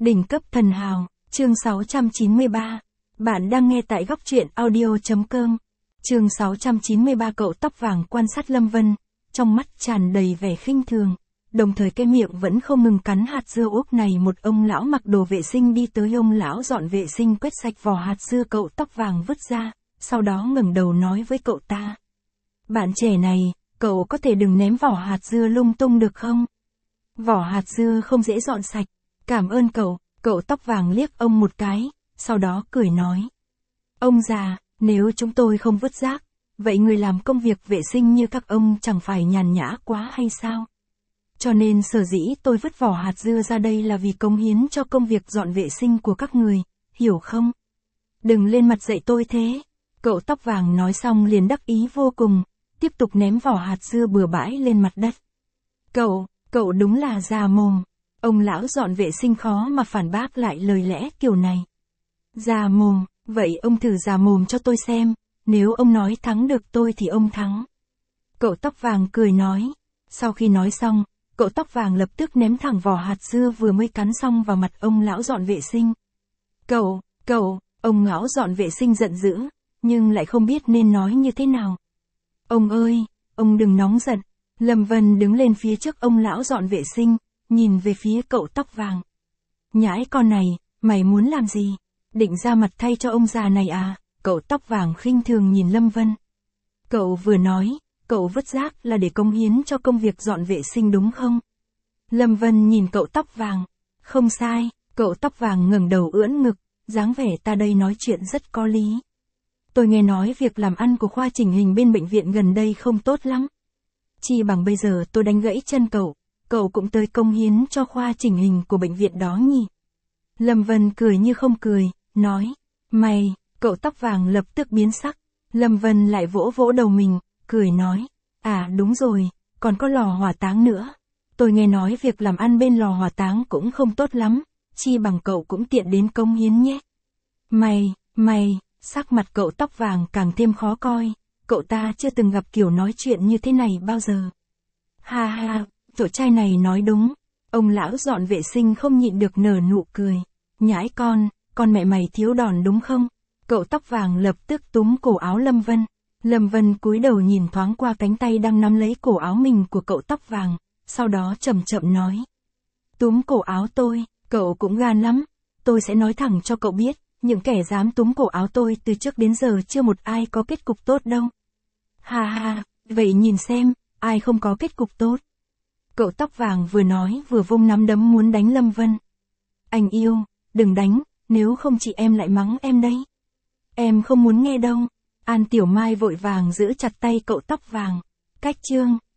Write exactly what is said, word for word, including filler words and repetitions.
Đỉnh cấp thần hào, chương sáu trăm chín mươi ba. Bạn đang nghe tại góc truyện audio chấm com. Chương sáu trăm chín mươi ba. Cậu tóc vàng quan sát Lâm Vân, trong mắt tràn đầy vẻ khinh thường, đồng thời cái miệng vẫn không ngừng cắn hạt dưa úp này. Một ông lão mặc đồ vệ sinh đi tới, ông lão dọn vệ sinh quét sạch vỏ hạt dưa cậu tóc vàng vứt ra, sau đó ngẩng đầu nói với cậu ta. Bạn trẻ này, cậu có thể đừng ném vỏ hạt dưa lung tung được không? Vỏ hạt dưa không dễ dọn sạch. Cảm ơn cậu, cậu tóc vàng liếc ông một cái, sau đó cười nói. Ông già, nếu chúng tôi không vứt rác, vậy người làm công việc vệ sinh như các ông chẳng phải nhàn nhã quá hay sao? Cho nên sở dĩ tôi vứt vỏ hạt dưa ra đây là vì cống hiến cho công việc dọn vệ sinh của các người, hiểu không? Đừng lên mặt dạy tôi thế. Cậu tóc vàng nói xong liền đắc ý vô cùng, tiếp tục ném vỏ hạt dưa bừa bãi lên mặt đất. Cậu, cậu đúng là già mồm. Ông lão dọn vệ sinh khó mà phản bác lại lời lẽ kiểu này. Già mồm, vậy ông thử già mồm cho tôi xem, nếu ông nói thắng được tôi thì ông thắng. Cậu tóc vàng cười nói. Sau khi nói xong, cậu tóc vàng lập tức ném thẳng vỏ hạt dưa vừa mới cắn xong vào mặt ông lão dọn vệ sinh. Cậu, cậu, ông lão dọn vệ sinh giận dữ, nhưng lại không biết nên nói như thế nào. Ông ơi, ông đừng nóng giận. Lâm Vân đứng lên phía trước ông lão dọn vệ sinh, nhìn về phía cậu tóc vàng. Nhãi con này, mày muốn làm gì? Định ra mặt thay cho ông già này à? Cậu tóc vàng khinh thường nhìn Lâm Vân. Cậu vừa nói, cậu vứt rác là để cống hiến cho công việc dọn vệ sinh đúng không? Lâm Vân nhìn cậu tóc vàng. Không sai, cậu tóc vàng ngẩng đầu ưỡn ngực, dáng vẻ ta đây nói chuyện rất có lý. Tôi nghe nói việc làm ăn của khoa chỉnh hình bên bệnh viện gần đây không tốt lắm. Chi bằng bây giờ tôi đánh gãy chân cậu, cậu cũng tới công hiến cho khoa chỉnh hình của bệnh viện đó nhỉ? Lâm Vân cười như không cười, nói. Mày, cậu tóc vàng lập tức biến sắc. Lâm Vân lại vỗ vỗ đầu mình, cười nói. À đúng rồi, còn có lò hỏa táng nữa. Tôi nghe nói việc làm ăn bên lò hỏa táng cũng không tốt lắm, chi bằng cậu cũng tiện đến công hiến nhé. Mày, mày, sắc mặt cậu tóc vàng càng thêm khó coi, cậu ta chưa từng gặp kiểu nói chuyện như thế này bao giờ. Ha ha, cậu trai này nói đúng. Ông lão dọn vệ sinh không nhịn được nở nụ cười. Nhãi con, con mẹ mày thiếu đòn đúng không? Cậu tóc vàng lập tức túm cổ áo Lâm Vân. Lâm Vân cúi đầu nhìn thoáng qua cánh tay đang nắm lấy cổ áo mình của cậu tóc vàng, sau đó chậm chậm nói. Túm cổ áo tôi, cậu cũng gan lắm. Tôi sẽ nói thẳng cho cậu biết, những kẻ dám túm cổ áo tôi từ trước đến giờ chưa một ai có kết cục tốt đâu. Ha ha, vậy nhìn xem, ai không có kết cục tốt. Cậu tóc vàng vừa nói vừa vung nắm đấm muốn đánh Lâm Vân. Anh yêu, đừng đánh, nếu không chị em lại mắng em đấy. Em không muốn nghe đâu. An Tiểu Mai vội vàng giữ chặt tay cậu tóc vàng. Cách chương,